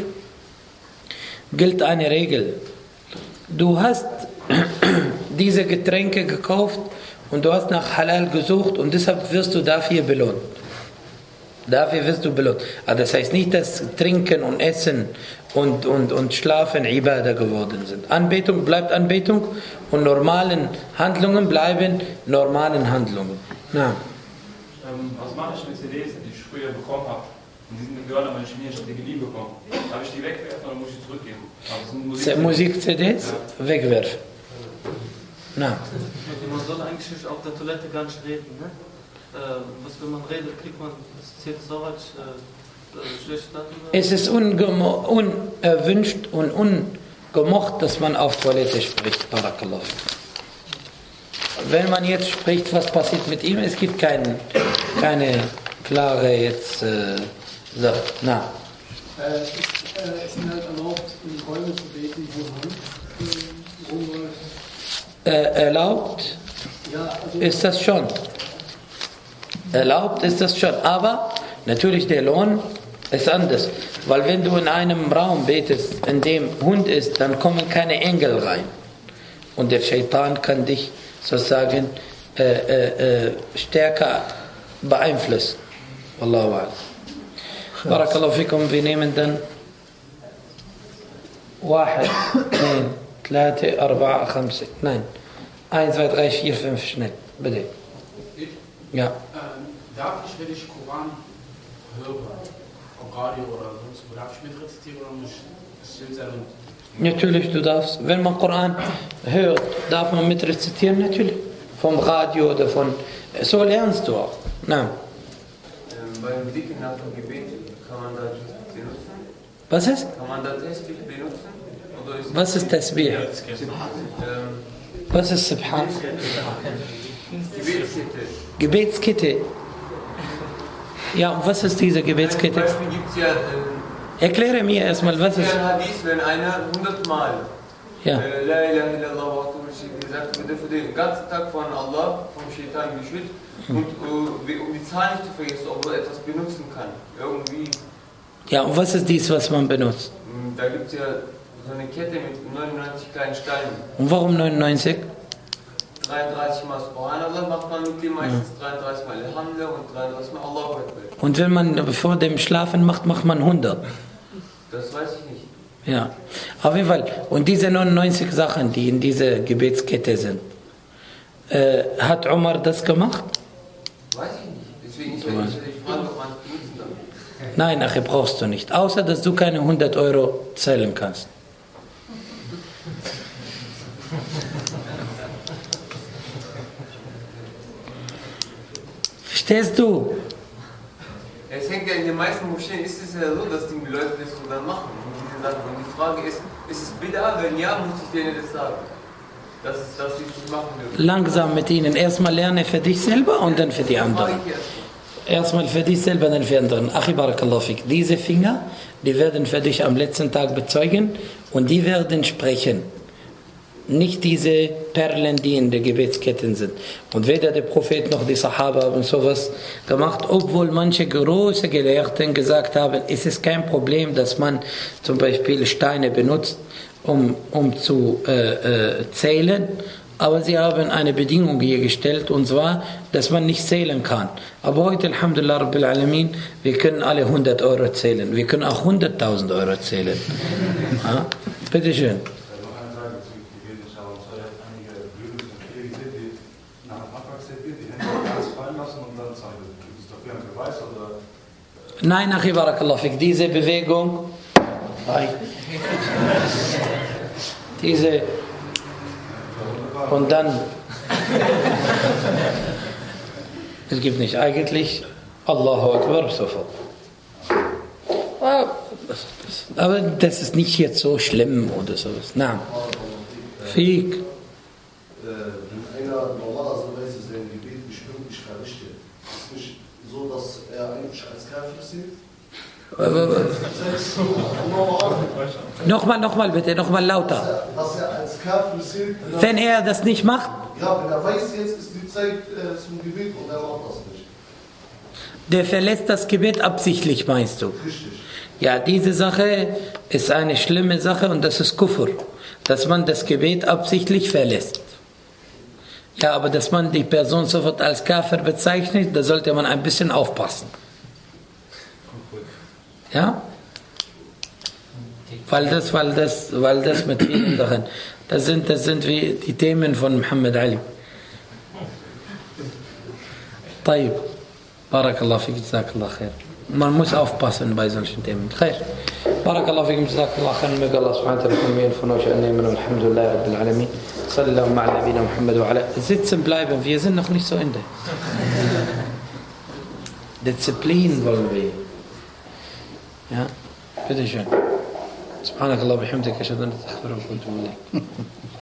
gilt eine Regel. Du hast diese Getränke gekauft und du hast nach Halal gesucht und deshalb wirst du dafür belohnt. Dafür wirst du belohnt. Aber das heißt nicht, dass Trinken und Essen und Schlafen Ibadah geworden sind. Anbetung bleibt Anbetung und normalen Handlungen bleiben normalen Handlungen. Na. Was mache ich mit CDs, die ich früher bekommen habe? Und die sind gehört, aber ich habe die geliehen bekommen. Darf ich die wegwerfen oder muss ich die zurückgeben? Musik-CDs wegwerfen. Na. Man soll eigentlich auf der Toilette gar nicht reden, ne? Wenn man redet, kriegt man das zählt so was schlecht an. Es ist unerwünscht und ungemocht, dass man auf Toilette spricht. Barakallah. Wenn man jetzt spricht, was passiert mit ihm, es gibt keine klare jetzt Sache. Na. Es ist halt erlaubt, in Räumen zu beten, wo man rumläuft. Erlaubt Ja, also ist das schon. Erlaubt ist das schon. Aber natürlich der Lohn ist anders. Weil wenn du in einem Raum betest, in dem Hund ist, dann kommen keine Engel rein. Und der Shaitan kann dich sozusagen stärker beeinflussen. Wallahu a'lam. Barakallahu fikum, wir nehmen dann 1, 2, 3, 4, 5. Nein. 1, 2, 3, 4, 5, schnell. Bitte. Ja. Darf ich, wenn ich Koran höre, auf Radio oder sonst wo, darf ich mitrezitieren oder muss ich still sein? Natürlich, du darfst. Wenn man Koran hört, darf man mitrezitieren, natürlich. Vom Radio oder von... So lernst du auch. Nein. Beim Dicken nach dem Gebet, kann man das benutzen? Was ist? Kann man das Tasbih benutzen? Oder ist Was ist Tasbih? Was ist Subhan? Gebetskette. Gebetskette. Ja, und was ist diese Gebetskette? Zum Beispiel gibt es ja... Erkläre mir erstmal, was ist... ein Hadith, wenn einer 100 Mal Ja. La ilaha illallah wa gesagt wird, für den ganzen Tag von Allah, vom Shaitan geschützt und um die Zahl nicht zu vergessen, ob man etwas benutzen kann. Irgendwie. Ja, und was ist dies, was man benutzt? Da gibt es ja so eine Kette mit 99 kleinen Steinen. Und warum 99? 33 Mal Subhanallah macht man mit dem meistens 33 Mal Alhamdulillah und 33 Mal Allahu Akbar. Und wenn man vor dem Schlafen macht, macht man 100. Das weiß ich nicht. Ja, auf jeden Fall. Und diese 99 Sachen, die in dieser Gebetskette sind, hat Umar das gemacht? Weiß ich nicht. Deswegen ich werde dich fragen, ob man es benutzen darf. Nein, nachher brauchst du nicht. Außer, dass du keine 100 Euro zählen kannst. Verstehst du? Es hängt ja in den meisten Moscheen, ist es ja so, dass die Leute das so dann machen. Und die Frage ist es Bid'a? Wenn ja, muss ich denen das sagen. Dass sie es nicht machen dürfen. Langsam mit ihnen. Erstmal lerne für dich selber und dann für die anderen. Erstmal für dich selber, dann für andere. Achi barakallahu fik. Diese Finger, die werden für dich am letzten Tag bezeugen und die werden sprechen. Nicht diese Perlen, die in der Gebetsketten sind. Und weder der Prophet noch die Sahaba haben sowas gemacht, obwohl manche große Gelehrten gesagt haben, es ist kein Problem, dass man zum Beispiel Steine benutzt, um zu zählen. Aber sie haben eine Bedingung hier gestellt, und zwar, dass man nicht zählen kann. Aber heute, Alhamdulillah Rabbil Alamin, wir können alle 100 Euro zählen. Wir können auch 100.000 Euro zählen. Ja? Bitte schön. Nein, Achi barakallahu fik. Diese Bewegung, diese, und dann, es gibt nicht eigentlich Allahu Akbar sofort. Aber das ist nicht jetzt so schlimm oder sowas. Nein. Fik. Wenn einer normalerweise sein Gebet bestimmt nicht verrichtet, ist es nicht so, dass er eigentlich als Kafir sieht? Nochmal bitte, nochmal lauter. Dass er als Kafir sieht. Wenn er das nicht macht? Ja, wenn er weiß, jetzt ist die Zeit zum Gebet und er macht das nicht. Der verlässt das Gebet absichtlich, meinst du? Richtig. Ja, diese Sache ist eine schlimme Sache und das ist Kufr. Dass man das Gebet absichtlich verlässt. Ja, aber dass man die Person sofort als Kafir bezeichnet, da sollte man ein bisschen aufpassen. Ja? Weil das mit vielen Sachen, das sind wie die Themen von Muhammad Ali. طيب. Barakallahu fik, jazakallah khair. Man muss aufpassen bei solchen Themen. Khair. Barakallahu fik, jazakallah khair. Möge Allah subhanahu wa ta'ala von mir und von euch annehmen. Alhamdulillah Rabbil Alamin. Sallallahu ala nabina Muhammad wa ala. Sitzen bleiben, wir sind noch nicht zu Ende. Disziplin wollen wir. Ja, bitte schön. Subhanakallah bihamdika, ashhadu an la ilaha illa anta, astaghfiruka wa atubu ilayk.